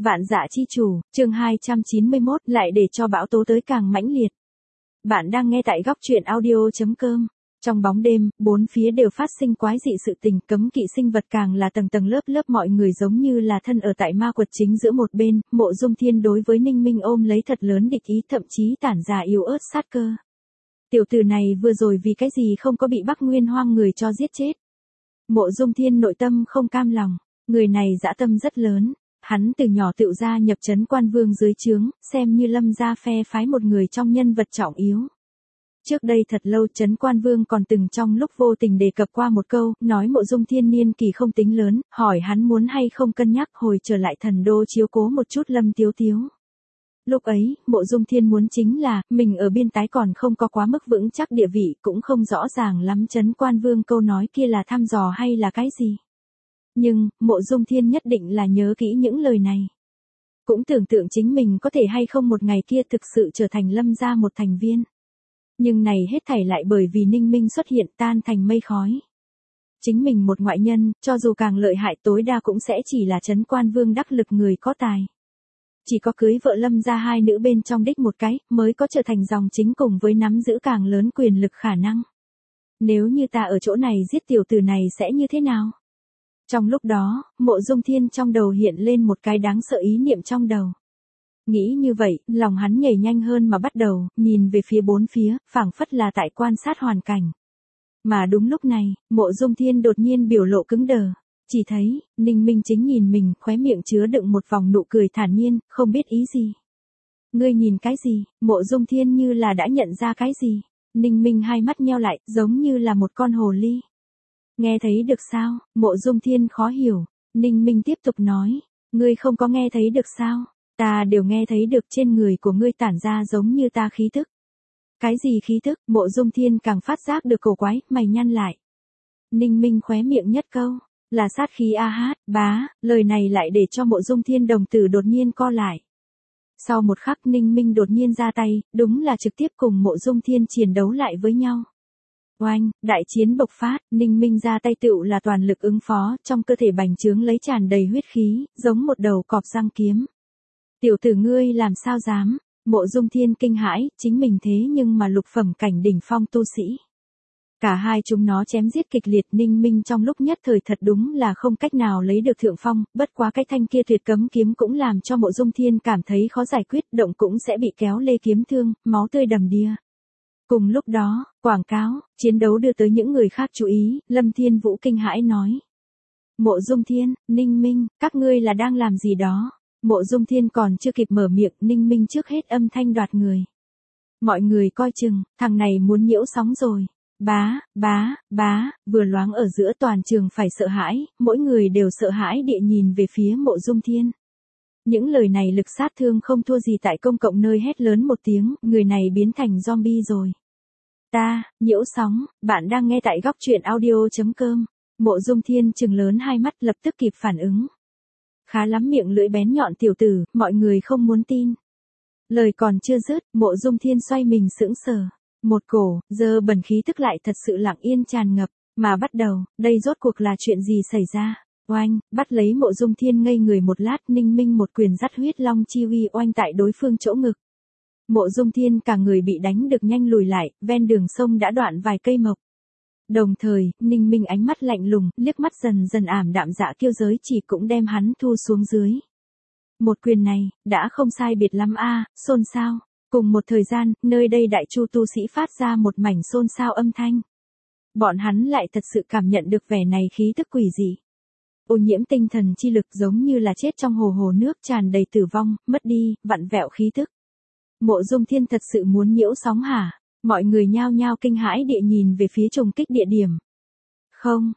Vạn Dạ Chi Chủ, chương 291, lại để cho bão tố tới càng mãnh liệt. Bạn đang nghe tại góc truyện audio.com. Trong bóng đêm, bốn phía đều phát sinh quái dị sự tình, cấm kỵ sinh vật càng là tầng tầng lớp lớp, mọi người giống như là thân ở tại ma quật chính giữa một bên. Mộ Dung Thiên đối với Ninh Minh ôm lấy thật lớn địch ý, thậm chí tản ra yếu ớt sát cơ. Tiểu tử này vừa rồi vì cái gì không có bị Bắc Nguyên Hoang người cho giết chết. Mộ Dung Thiên nội tâm không cam lòng, người này dã tâm rất lớn. Hắn từ nhỏ tựu gia nhập Trấn Quan Vương dưới trướng, xem như Lâm gia phe phái một người trong nhân vật trọng yếu. Trước đây thật lâu Trấn Quan Vương còn từng trong lúc vô tình đề cập qua một câu, nói Mộ Dung Thiên niên kỳ không tính lớn, hỏi hắn muốn hay không cân nhắc hồi trở lại thần đô chiếu cố một chút Lâm Tiếu Tiếu. Lúc ấy, Mộ Dung Thiên muốn chính là, mình ở biên tái còn không có quá mức vững chắc địa vị, cũng không rõ ràng lắm Trấn Quan Vương câu nói kia là thăm dò hay là cái gì. Nhưng, Mộ Dung Thiên nhất định là nhớ kỹ những lời này. Cũng tưởng tượng chính mình có thể hay không một ngày kia thực sự trở thành Lâm gia một thành viên. Nhưng này hết thảy lại bởi vì Ninh Minh xuất hiện tan thành mây khói. Chính mình một ngoại nhân, cho dù càng lợi hại tối đa cũng sẽ chỉ là Trấn Quan Vương đắc lực người có tài. Chỉ có cưới vợ Lâm gia hai nữ bên trong đích một cái, mới có trở thành dòng chính cùng với nắm giữ càng lớn quyền lực khả năng. Nếu như ta ở chỗ này giết tiểu tử này sẽ như thế nào? Trong lúc đó, Mộ Dung Thiên trong đầu hiện lên một cái đáng sợ ý niệm trong đầu. Nghĩ như vậy, lòng hắn nhảy nhanh hơn mà bắt đầu, nhìn về phía bốn phía, phảng phất là tại quan sát hoàn cảnh. Mà đúng lúc này, Mộ Dung Thiên đột nhiên biểu lộ cứng đờ. Chỉ thấy, Ninh Minh chính nhìn mình, khóe miệng chứa đựng một vòng nụ cười thản nhiên, không biết ý gì. Ngươi nhìn cái gì? Mộ Dung Thiên như là đã nhận ra cái gì. Ninh Minh hai mắt nheo lại, giống như là một con hồ ly. Nghe thấy được sao? Mộ Dung Thiên khó hiểu. Ninh Minh tiếp tục nói. Ngươi không có nghe thấy được sao? Ta đều nghe thấy được, trên người của ngươi tản ra giống như ta khí thức. Cái gì khí thức? Mộ Dung Thiên càng phát giác được cổ quái, mày nhăn lại. Ninh Minh khóe miệng nhất câu. Là sát khí a hát, bá, lời này lại để cho Mộ Dung Thiên đồng tử đột nhiên co lại. Sau một khắc Ninh Minh đột nhiên ra tay, đúng là trực tiếp cùng Mộ Dung Thiên chiến đấu lại với nhau. Oanh, đại chiến bộc phát, Ninh Minh ra tay tựu là toàn lực ứng phó, trong cơ thể bành trướng lấy tràn đầy huyết khí, giống một đầu cọp răng kiếm. Tiểu tử ngươi làm sao dám? Mộ Dung Thiên kinh hãi, chính mình thế nhưng mà lục phẩm cảnh đỉnh phong tu sĩ. Cả hai chúng nó chém giết kịch liệt, Ninh Minh trong lúc nhất thời thật đúng là không cách nào lấy được thượng phong, bất quá cái thanh kia tuyệt cấm kiếm cũng làm cho Mộ Dung Thiên cảm thấy khó giải quyết, động cũng sẽ bị kéo lê kiếm thương, máu tươi đầm đìa. Cùng lúc đó, quảng cáo, chiến đấu đưa tới những người khác chú ý, Lâm Thiên Vũ kinh hãi nói. Mộ Dung Thiên, Ninh Minh, các ngươi là đang làm gì đó? Mộ Dung Thiên còn chưa kịp mở miệng, Ninh Minh trước hết âm thanh đoạt người. Mọi người coi chừng, thằng này muốn nhiễu sóng rồi. Bá, vừa loáng ở giữa toàn trường phải sợ hãi, mỗi người đều sợ hãi địa nhìn về phía Mộ Dung Thiên. Những lời này lực sát thương không thua gì tại công cộng nơi hét lớn một tiếng, người này biến thành zombie rồi. Nhiễu sóng, bạn đang nghe tại góc truyện audio.com. Mộ Dung Thiên trừng lớn hai mắt lập tức kịp phản ứng. Khá lắm miệng lưỡi bén nhọn tiểu tử, mọi người không muốn tin. Lời còn chưa dứt, Mộ Dung Thiên xoay mình sững sờ. Một cổ, dơ bẩn khí tức lại thật sự lặng yên tràn ngập, mà bắt đầu, đây rốt cuộc là chuyện gì xảy ra? Oanh, bắt lấy Mộ Dung Thiên ngây người một lát, Ninh Minh một quyền dắt huyết long chi uy oanh tại đối phương chỗ ngực. Mộ Dung Thiên cả người bị đánh được nhanh lùi lại, ven đường sông đã đoạn vài cây mộc. Đồng thời, Ninh Minh ánh mắt lạnh lùng, liếc mắt dần dần ảm đạm dạ kiêu giới chỉ cũng đem hắn thu xuống dưới. Một quyền này, đã không sai biệt lắm xôn xao. Cùng một thời gian, nơi đây đại chu tu sĩ phát ra một mảnh xôn xao âm thanh. Bọn hắn lại thật sự cảm nhận được vẻ này khí tức quỷ dị. Ô nhiễm tinh thần chi lực giống như là chết trong hồ nước tràn đầy tử vong, mất đi, vặn vẹo khí tức. Mộ Dung Thiên thật sự muốn nhiễu sóng hả? Mọi người nhao nhao kinh hãi địa nhìn về phía trùng kích địa điểm. Không,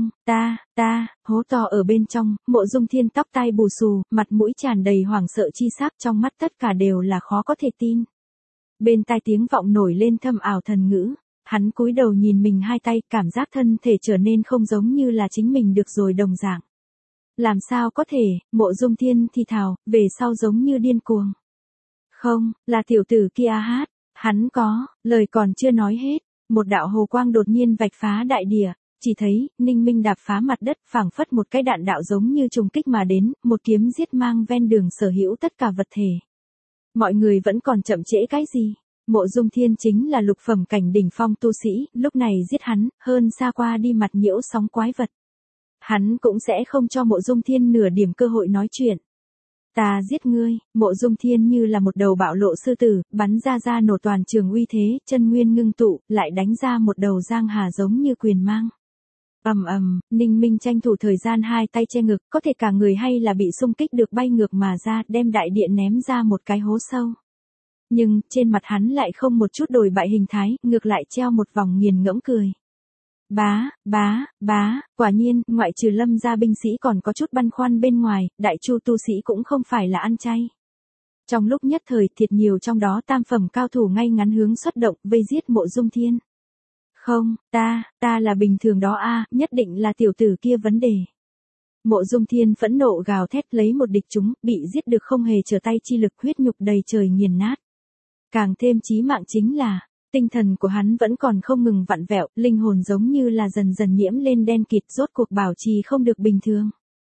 hố to ở bên trong, Mộ Dung Thiên tóc tai bù xù, mặt mũi tràn đầy hoảng sợ chi sắc, trong mắt tất cả đều là khó có thể tin. Bên tai tiếng vọng nổi lên thâm ảo thần ngữ, hắn cúi đầu nhìn mình hai tay, cảm giác thân thể trở nên không giống như là chính mình được rồi đồng dạng. Làm sao có thể? Mộ Dung Thiên thì thào, về sau giống như điên cuồng. Không, là tiểu tử kia hát, hắn có, lời còn chưa nói hết, một đạo hồ quang đột nhiên vạch phá đại địa. chỉ thấy, Ninh Minh đạp phá mặt đất, phảng phất một cái đạn đạo giống như trùng kích mà đến, một kiếm giết mang ven đường sở hữu tất cả vật thể. Mọi người vẫn còn chậm trễ cái gì? Mộ Dung Thiên chính là lục phẩm cảnh đỉnh phong tu sĩ, lúc này giết hắn, hơn xa qua đi mặt nhiễu sóng quái vật. Hắn cũng sẽ không cho Mộ Dung Thiên nửa điểm cơ hội nói chuyện. Ta giết ngươi, Mộ Dung Thiên như là một đầu bạo lộ sư tử, bắn ra nổ toàn trường uy thế, chân nguyên ngưng tụ, lại đánh ra một đầu giang hà giống như quyền mang. Ninh Minh tranh thủ thời gian hai tay che ngực, có thể cả người hay là bị xung kích được bay ngược mà ra, đem đại điện ném ra một cái hố sâu. Nhưng, trên mặt hắn lại không một chút đổi bại hình thái, ngược lại treo một vòng nghiền ngẫm cười. Quả nhiên, ngoại trừ Lâm gia binh sĩ còn có chút băn khoăn bên ngoài, Đại Chu tu sĩ cũng không phải là ăn chay. Trong lúc nhất thời, thiệt nhiều trong đó tam phẩm cao thủ ngay ngắn hướng xuất động, vây giết Mộ Dung Thiên. Không, ta là bình thường đó a, nhất định là tiểu tử kia vấn đề. Mộ Dung Thiên phẫn nộ gào thét lấy một địch chúng, bị giết được không hề trở tay chi lực, huyết nhục đầy trời nghiền nát. Càng thêm chí mạng chính là, tinh thần của hắn vẫn còn không ngừng vặn vẹo, linh hồn giống như là dần dần nhiễm lên đen kịt, rốt cuộc bảo trì không được bình thường.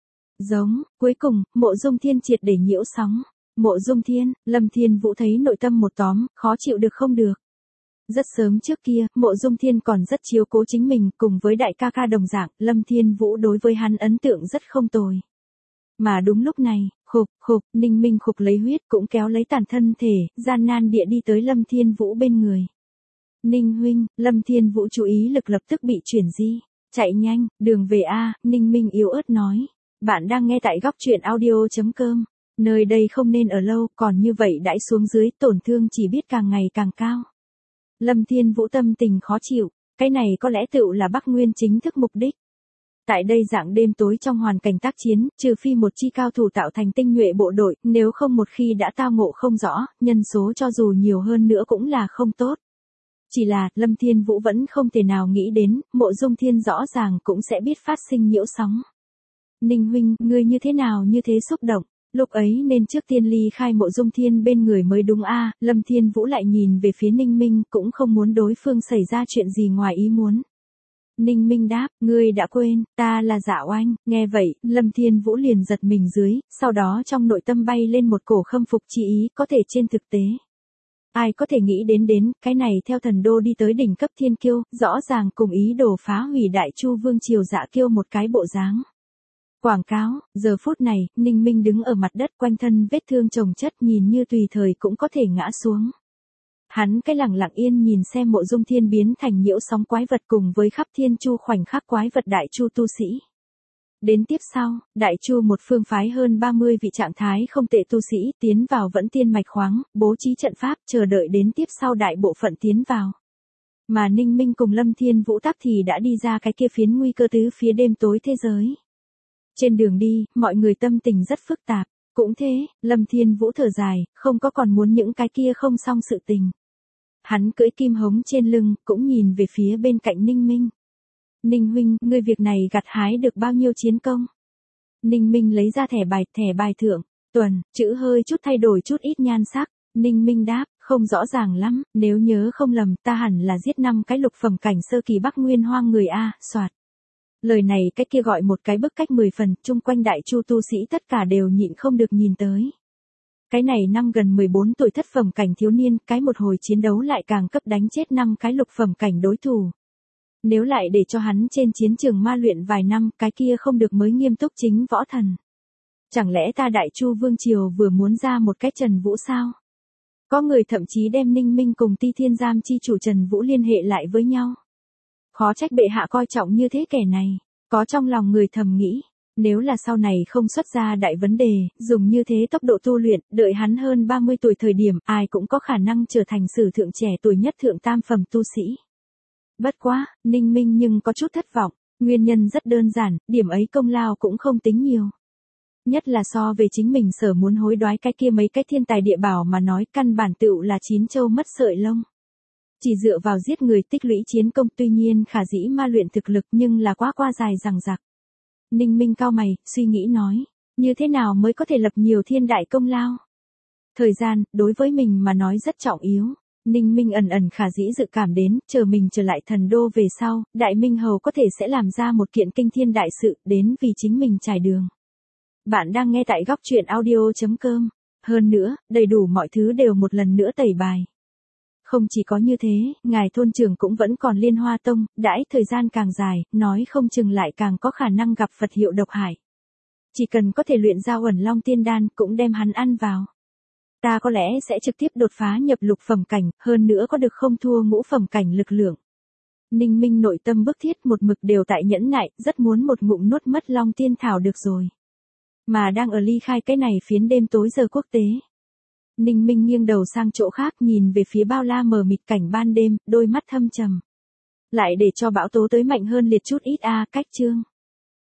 Cuối cùng, Mộ Dung Thiên triệt để nhiễu sóng. Mộ Dung Thiên, Lâm Thiên Vũ thấy nội tâm một tóm, khó chịu được không được. Rất sớm trước kia, Mộ Dung Thiên còn rất chiếu cố chính mình, cùng với đại ca ca đồng dạng, Lâm Thiên Vũ đối với hắn ấn tượng rất không tồi. Mà đúng lúc này, Ninh Minh khục lấy huyết cũng kéo lấy tàn thân thể, gian nan địa đi tới Lâm Thiên Vũ bên người. Ninh huynh, Lâm Thiên Vũ chú ý lực lập tức bị chuyển di. Chạy nhanh, đường về a, Ninh Minh yếu ớt nói. Bạn đang nghe tại góc truyện audio.com. Nơi đây không nên ở lâu, còn như vậy đãi xuống dưới, tổn thương chỉ biết càng ngày càng cao. Lâm Thiên Vũ tâm tình khó chịu, cái này có lẽ tựu là Bắc Nguyên chính thức mục đích. Tại đây dạng đêm tối trong hoàn cảnh tác chiến, trừ phi một chi cao thủ tạo thành tinh nhuệ bộ đội, nếu không một khi đã tao ngộ không rõ, nhân số cho dù nhiều hơn nữa cũng là không tốt. Chỉ là, Lâm Thiên Vũ vẫn không thể nào nghĩ đến, Mộ Dung Thiên rõ ràng cũng sẽ biết phát sinh nhiễu sóng. Ninh huynh, ngươi như thế nào như thế xúc động, lúc ấy nên trước tiên ly khai Mộ Dung Thiên bên người mới đúng a. Lâm Thiên Vũ lại nhìn về phía Ninh Minh, cũng không muốn đối phương xảy ra chuyện gì ngoài ý muốn. Ninh Minh đáp, ngươi đã quên, ta là Dạ Oanh. Nghe vậy, Lâm Thiên Vũ liền giật mình dưới, sau đó trong nội tâm bay lên một cổ khâm phục chi ý, có thể trên thực tế. Ai có thể nghĩ đến, cái này theo thần đô đi tới đỉnh cấp thiên kiêu, rõ ràng cùng ý đồ phá hủy Đại Chu Vương triều Dạ Kiêu một cái bộ dáng. Quảng cáo, giờ phút này, Ninh Minh đứng ở mặt đất quanh thân vết thương chồng chất nhìn như tùy thời cũng có thể ngã xuống. Hắn cái lặng yên nhìn xem Mộ Dung Thiên biến thành nhiễu sóng quái vật cùng với khắp thiên chu khoảnh khắc quái vật Đại Chu tu sĩ. Đến tiếp sau, Đại Chu một phương phái hơn 30 vị trạng thái không tệ tu sĩ tiến vào Vẫn Tiên mạch khoáng, bố trí trận pháp chờ đợi đến tiếp sau đại bộ phận tiến vào. Mà Ninh Minh cùng Lâm Thiên Vũ Tắc thì đã đi ra cái kia phiến nguy cơ tứ phía đêm tối thế giới. Trên đường đi, mọi người tâm tình rất phức tạp. Cũng thế, Lâm Thiên Vũ thở dài, không có còn muốn những cái kia không xong sự tình. Hắn cưỡi kim hống trên lưng, cũng nhìn về phía bên cạnh Ninh Minh. Ninh huynh, ngươi việc này gặt hái được bao nhiêu chiến công? Ninh Minh lấy ra thẻ bài thưởng, tuần, chữ hơi chút thay đổi chút ít nhan sắc. Ninh Minh đáp, không rõ ràng lắm, nếu nhớ không lầm, ta hẳn là giết 5 cái lục phẩm cảnh sơ kỳ Bắc Nguyên hoang người a, soạt. Lời này cái kia gọi một cái bức cách 10 phần, chung quanh Đại Chu tu sĩ tất cả đều nhịn không được nhìn tới. Cái này năm gần 14 tuổi thất phẩm cảnh thiếu niên, cái một hồi chiến đấu lại càng cấp đánh chết 5 cái lục phẩm cảnh đối thủ. Nếu lại để cho hắn trên chiến trường ma luyện vài năm, cái kia không được mới nghiêm túc chính võ thần. Chẳng lẽ ta Đại Chu Vương triều vừa muốn ra một cái Trần Vũ sao? Có người thậm chí đem Ninh Minh cùng Ti Thiên Giam chi chủ Trần Vũ liên hệ lại với nhau. Khó trách bệ hạ coi trọng như thế kẻ này, có trong lòng người thầm nghĩ, nếu là sau này không xuất ra đại vấn đề, dùng như thế tốc độ tu luyện, đợi hắn hơn 30 tuổi thời điểm, ai cũng có khả năng trở thành sử thượng trẻ tuổi nhất thượng tam phẩm tu sĩ. Bất quá, Ninh Minh nhưng có chút thất vọng, nguyên nhân rất đơn giản, điểm ấy công lao cũng không tính nhiều. Nhất là so về chính mình sở muốn hối đoái cái kia mấy cái thiên tài địa bảo mà nói căn bản tựu là chín châu mất sợi lông. Chỉ dựa vào giết người tích lũy chiến công tuy nhiên khả dĩ ma luyện thực lực nhưng là quá dài dằng dặc. Ninh Minh cau mày, suy nghĩ nói, như thế nào mới có thể lập nhiều thiên đại công lao? Thời gian, đối với mình mà nói rất trọng yếu. Ninh Minh ẩn ẩn khả dĩ dự cảm đến, chờ mình trở lại thần đô về sau, Đại Minh Hầu có thể sẽ làm ra một kiện kinh thiên đại sự, đến vì chính mình trải đường. Bạn đang nghe tại góc truyện audio.com. Hơn nữa, đầy đủ mọi thứ đều một lần nữa tẩy bài. Không chỉ có như thế, ngài thôn trưởng cũng vẫn còn Liên Hoa Tông, đãi thời gian càng dài, nói không chừng lại càng có khả năng gặp Phật hiệu độc hại. Chỉ cần có thể luyện ra Uẩn Long Tiên Đan, cũng đem hắn ăn vào. Ta có lẽ sẽ trực tiếp đột phá nhập lục phẩm cảnh, hơn nữa có được không thua ngũ phẩm cảnh lực lượng. Ninh Minh nội tâm bức thiết một mực đều tại nhẫn nại, rất muốn một ngụm nuốt mất Long Tiên Thảo được rồi. Mà đang ở ly khai cái này phiến đêm tối giờ quốc tế. Ninh Minh nghiêng đầu sang chỗ khác nhìn về phía bao la mờ mịt cảnh ban đêm, đôi mắt thâm trầm. Lại để cho bão tố tới mạnh hơn liệt chút ít cách chương.